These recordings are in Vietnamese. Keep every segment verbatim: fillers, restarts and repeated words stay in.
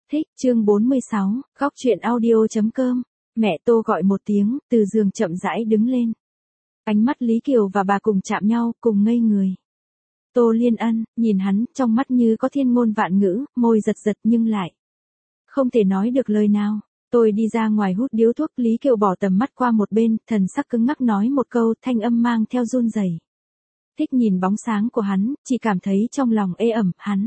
Thích, chương bốn mươi sáu, góc chuyện audio.com. Mẹ Tô gọi một tiếng, từ giường chậm rãi đứng lên. Ánh mắt Lý Kiều và bà cùng chạm nhau, cùng ngây người. Tô Liên Ân, nhìn hắn, trong mắt như có thiên ngôn vạn ngữ, môi giật giật nhưng lại không thể nói được lời nào. Tôi đi ra ngoài hút điếu thuốc, Lý Kiều bỏ tầm mắt qua một bên, thần sắc cứng ngắc nói một câu, thanh âm mang theo run rẩy. Thích nhìn bóng sáng của hắn, chỉ cảm thấy trong lòng ê ẩm, hắn.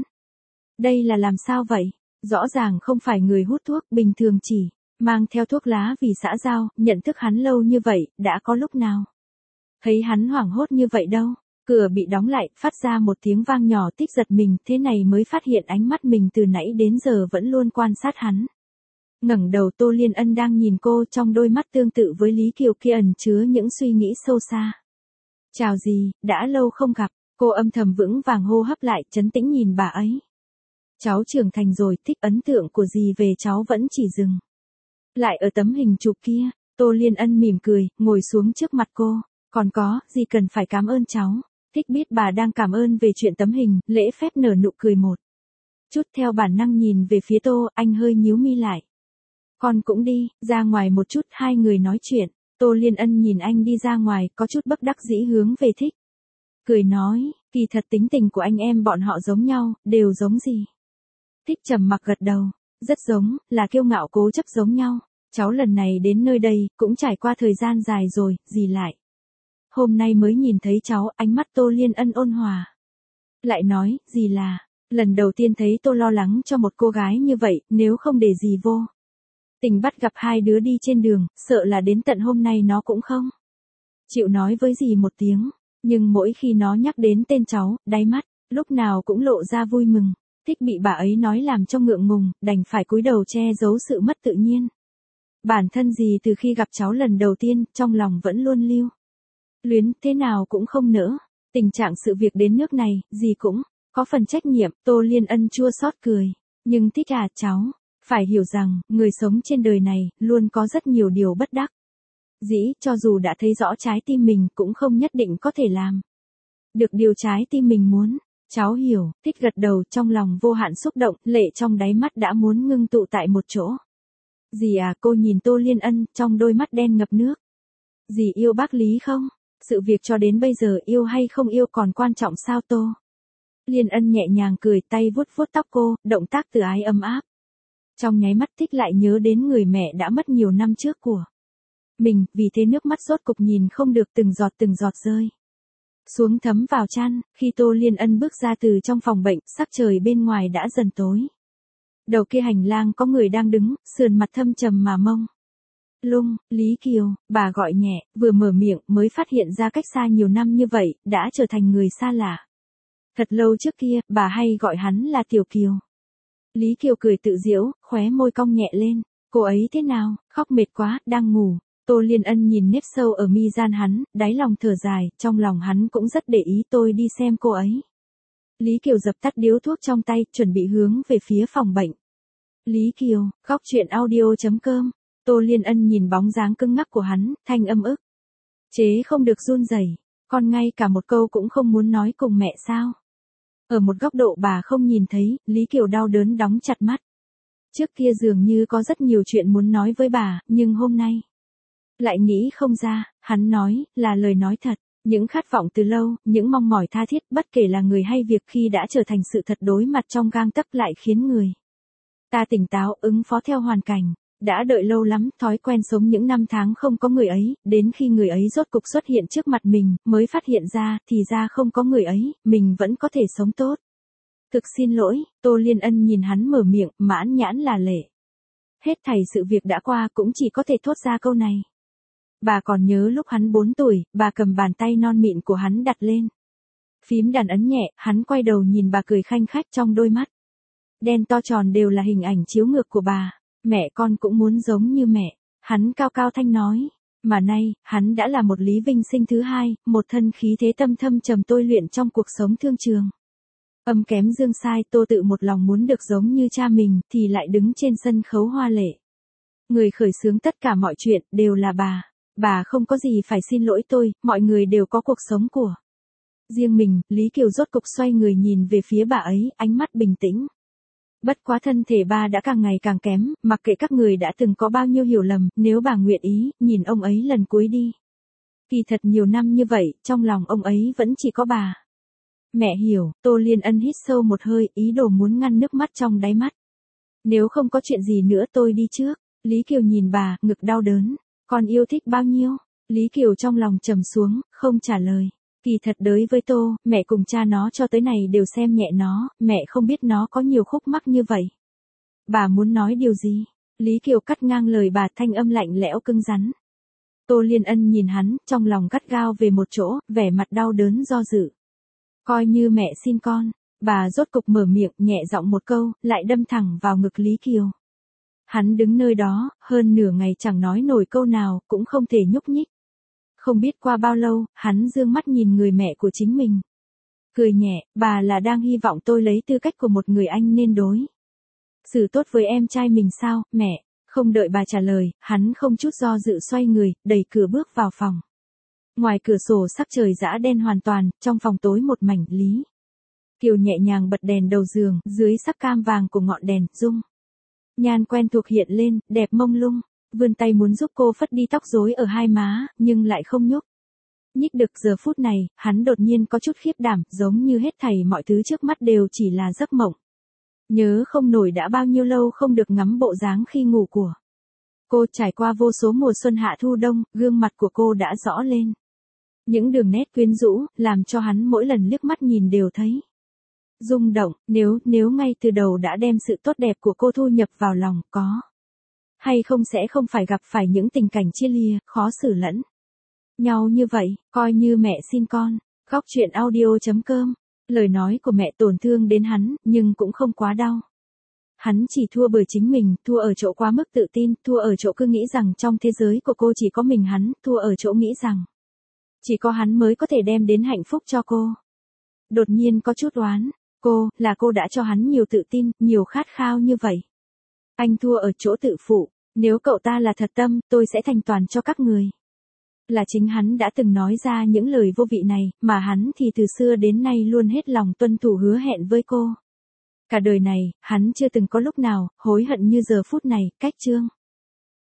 Đây là làm sao vậy? Rõ ràng không phải người hút thuốc, bình thường chỉ mang theo thuốc lá vì xã giao, nhận thức hắn lâu như vậy, đã có lúc nào thấy hắn hoảng hốt như vậy đâu. Cửa bị đóng lại, phát ra một tiếng vang nhỏ, Tích giật mình, thế này mới phát hiện ánh mắt mình từ nãy đến giờ vẫn luôn quan sát hắn. Ngẩng đầu, Tô Liên Ân đang nhìn cô, trong đôi mắt tương tự với Lý Kiều kia ẩn chứa những suy nghĩ sâu xa. Chào gì, đã lâu không gặp, cô âm thầm vững vàng hô hấp lại, trấn tĩnh nhìn bà ấy. Cháu trưởng thành rồi, Thích, ấn tượng của dì về cháu vẫn chỉ dừng lại ở tấm hình chụp kia. Tô Liên Ân mỉm cười, ngồi xuống trước mặt cô. Còn có, dì cần phải cảm ơn cháu. Thích biết bà đang cảm ơn về chuyện tấm hình, lễ phép nở nụ cười một chút, theo bản năng nhìn về phía Tô, anh hơi nhíu mi lại. Con cũng đi, ra ngoài một chút, hai người nói chuyện. Tô Liên Ân nhìn anh đi ra ngoài, có chút bất đắc dĩ hướng về Thích. Cười nói, kỳ thật tính tình của anh em bọn họ giống nhau, đều giống gì. Thích trầm mặc gật đầu, rất giống, là kiêu ngạo cố chấp giống nhau. Cháu lần này đến nơi đây, cũng trải qua thời gian dài rồi, dì lại. Hôm nay mới nhìn thấy cháu, ánh mắt Tô Liên Ân ôn hòa. Lại nói, dì là, lần đầu tiên thấy Tô lo lắng cho một cô gái như vậy, nếu không để dì vô tình bắt gặp hai đứa đi trên đường, sợ là đến tận hôm nay nó cũng không chịu nói với dì một tiếng. Nhưng mỗi khi nó nhắc đến tên cháu, đáy mắt, lúc nào cũng lộ ra vui mừng. Thích bị bà ấy nói làm cho ngượng ngùng, đành phải cúi đầu che giấu sự mất tự nhiên. Bản thân dì từ khi gặp cháu lần đầu tiên, trong lòng vẫn luôn lưu luyến, thế nào cũng không nỡ. Tình trạng sự việc đến nước này, dì cũng có phần trách nhiệm. Tô Liên Ân chua xót cười. Nhưng Thích à, cháu phải hiểu rằng, người sống trên đời này, luôn có rất nhiều điều bất đắc dĩ, cho dù đã thấy rõ trái tim mình, cũng không nhất định có thể làm được điều trái tim mình muốn. Cháu hiểu, Thích gật đầu, trong lòng vô hạn xúc động, lệ trong đáy mắt đã muốn ngưng tụ tại một chỗ. Dì à, cô nhìn Tô Liên Ân, trong đôi mắt đen ngập nước. Dì yêu bác Lý không? Sự việc cho đến bây giờ yêu hay không yêu còn quan trọng sao Tô? Liên Ân nhẹ nhàng cười, tay vuốt vuốt tóc cô, động tác từ ái ấm áp. Trong nháy mắt Thích lại nhớ đến người mẹ đã mất nhiều năm trước của mình, vì thế nước mắt rốt cục nhìn không được, từng giọt từng giọt rơi xuống thấm vào chăn. Khi Tô Liên Ân bước ra từ trong phòng bệnh, sắc trời bên ngoài đã dần tối. Đầu kia hành lang có người đang đứng, sườn mặt thâm trầm mà mông lung. Lý Kiều, bà gọi nhẹ, vừa mở miệng mới phát hiện ra cách xa nhiều năm như vậy, đã trở thành người xa lạ. Thật lâu trước kia, bà hay gọi hắn là Tiểu Kiều. Lý Kiều cười tự giễu, khóe môi cong nhẹ lên. Cô ấy thế nào, khóc mệt quá, đang ngủ. Tô Liên Ân nhìn nếp sâu ở mi gian hắn, đáy lòng thở dài, trong lòng hắn cũng rất để ý. Tôi đi xem cô ấy. Lý Kiều dập tắt điếu thuốc trong tay, chuẩn bị hướng về phía phòng bệnh. Lý Kiều, góc chuyện audio.com. Tô Liên Ân nhìn bóng dáng cứng ngắc của hắn, thanh âm ức chế không được run rẩy. Con ngay cả một câu cũng không muốn nói cùng mẹ sao? Ở một góc độ bà không nhìn thấy, Lý Kiều đau đớn đóng chặt mắt. Trước kia dường như có rất nhiều chuyện muốn nói với bà, nhưng hôm nay lại nghĩ không ra. Hắn nói, là lời nói thật. Những khát vọng từ lâu, những mong mỏi tha thiết, bất kể là người hay việc, khi đã trở thành sự thật đối mặt trong gang tấc lại khiến người ta tỉnh táo, ứng phó theo hoàn cảnh. Đã đợi lâu lắm, thói quen sống những năm tháng không có người ấy, đến khi người ấy rốt cục xuất hiện trước mặt mình, mới phát hiện ra, thì ra không có người ấy, mình vẫn có thể sống tốt. Thực xin lỗi. Tô Liên Ân nhìn hắn mở miệng, mãn nhãn là lệ. Hết thảy sự việc đã qua, cũng chỉ có thể thốt ra câu này. Bà còn nhớ lúc hắn bốn tuổi, bà cầm bàn tay non mịn của hắn đặt lên phím đàn ấn nhẹ, hắn quay đầu nhìn bà cười khanh khách, trong đôi mắt đen to tròn đều là hình ảnh chiếu ngược của bà. Mẹ con cũng muốn giống như mẹ. Hắn cao cao thanh nói. Mà nay, hắn đã là một Lý Vinh sinh thứ hai, một thân khí thế tâm thâm trầm tôi luyện trong cuộc sống thương trường. Âm kém dương sai, Tô tự một lòng muốn được giống như cha mình, thì lại đứng trên sân khấu hoa lệ. Người khởi xướng tất cả mọi chuyện, đều là bà. Bà không có gì phải xin lỗi tôi, mọi người đều có cuộc sống của riêng mình. Lý Kiều rốt cục xoay người nhìn về phía bà ấy, ánh mắt bình tĩnh. Bất quá thân thể bà đã càng ngày càng kém, mặc kệ các người đã từng có bao nhiêu hiểu lầm, nếu bà nguyện ý, nhìn ông ấy lần cuối đi. Kỳ thật nhiều năm như vậy, trong lòng ông ấy vẫn chỉ có bà. Mẹ hiểu, Tô Liên Ân hít sâu một hơi, ý đồ muốn ngăn nước mắt trong đáy mắt. Nếu không có chuyện gì nữa tôi đi trước. Lý Kiều nhìn bà, ngực đau đớn. Con yêu thích bao nhiêu? Lý Kiều trong lòng trầm xuống, không trả lời. Kỳ thật đối với Tô, mẹ cùng cha nó cho tới này đều xem nhẹ nó, mẹ không biết nó có nhiều khúc mắc như vậy. Bà muốn nói điều gì? Lý Kiều cắt ngang lời bà, thanh âm lạnh lẽo cứng rắn. Tô Liên Ân nhìn hắn, trong lòng gắt gao về một chỗ, vẻ mặt đau đớn do dự. Coi như mẹ xin con, bà rốt cục mở miệng, nhẹ giọng một câu, lại đâm thẳng vào ngực Lý Kiều. Hắn đứng nơi đó, hơn nửa ngày chẳng nói nổi câu nào, cũng không thể nhúc nhích. Không biết qua bao lâu, hắn dương mắt nhìn người mẹ của chính mình. Cười nhẹ, bà là đang hy vọng tôi lấy tư cách của một người anh nên đối xử tốt với em trai mình sao, mẹ? Không đợi bà trả lời, hắn không chút do dự xoay người, đẩy cửa bước vào phòng. Ngoài cửa sổ sắc trời dã đen hoàn toàn, trong phòng tối một mảnh. Lý Kiều nhẹ nhàng bật đèn đầu giường, dưới sắc cam vàng của ngọn đèn, dung nhan quen thuộc hiện lên, đẹp mông lung, vươn tay muốn giúp cô phất đi tóc rối ở hai má, nhưng lại không nhúc nhích được. Giờ phút này, hắn đột nhiên có chút khiếp đảm, giống như hết thảy mọi thứ trước mắt đều chỉ là giấc mộng. Nhớ không nổi đã bao nhiêu lâu không được ngắm bộ dáng khi ngủ của cô. Trải qua vô số mùa xuân hạ thu đông, gương mặt của cô đã rõ lên những đường nét quyến rũ, làm cho hắn mỗi lần liếc mắt nhìn đều thấy rung động. Nếu, nếu ngay từ đầu đã đem sự tốt đẹp của cô thu nhập vào lòng, có hay không sẽ không phải gặp phải những tình cảnh chia lìa, khó xử lẫn nhau như vậy. Coi như mẹ xin con. Góc truyện audio chấm com. Lời nói của mẹ tổn thương đến hắn, nhưng cũng không quá đau. Hắn chỉ thua bởi chính mình, thua ở chỗ quá mức tự tin, thua ở chỗ cứ nghĩ rằng trong thế giới của cô chỉ có mình hắn, thua ở chỗ nghĩ rằng chỉ có hắn mới có thể đem đến hạnh phúc cho cô. Đột nhiên có chút oán, cô, là cô đã cho hắn nhiều tự tin, nhiều khát khao như vậy. Anh thua ở chỗ tự phụ, nếu cậu ta là thật tâm, tôi sẽ thành toàn cho các người. Là chính hắn đã từng nói ra những lời vô vị này, mà hắn thì từ xưa đến nay luôn hết lòng tuân thủ hứa hẹn với cô. Cả đời này, hắn chưa từng có lúc nào hối hận như giờ phút này. Cách chương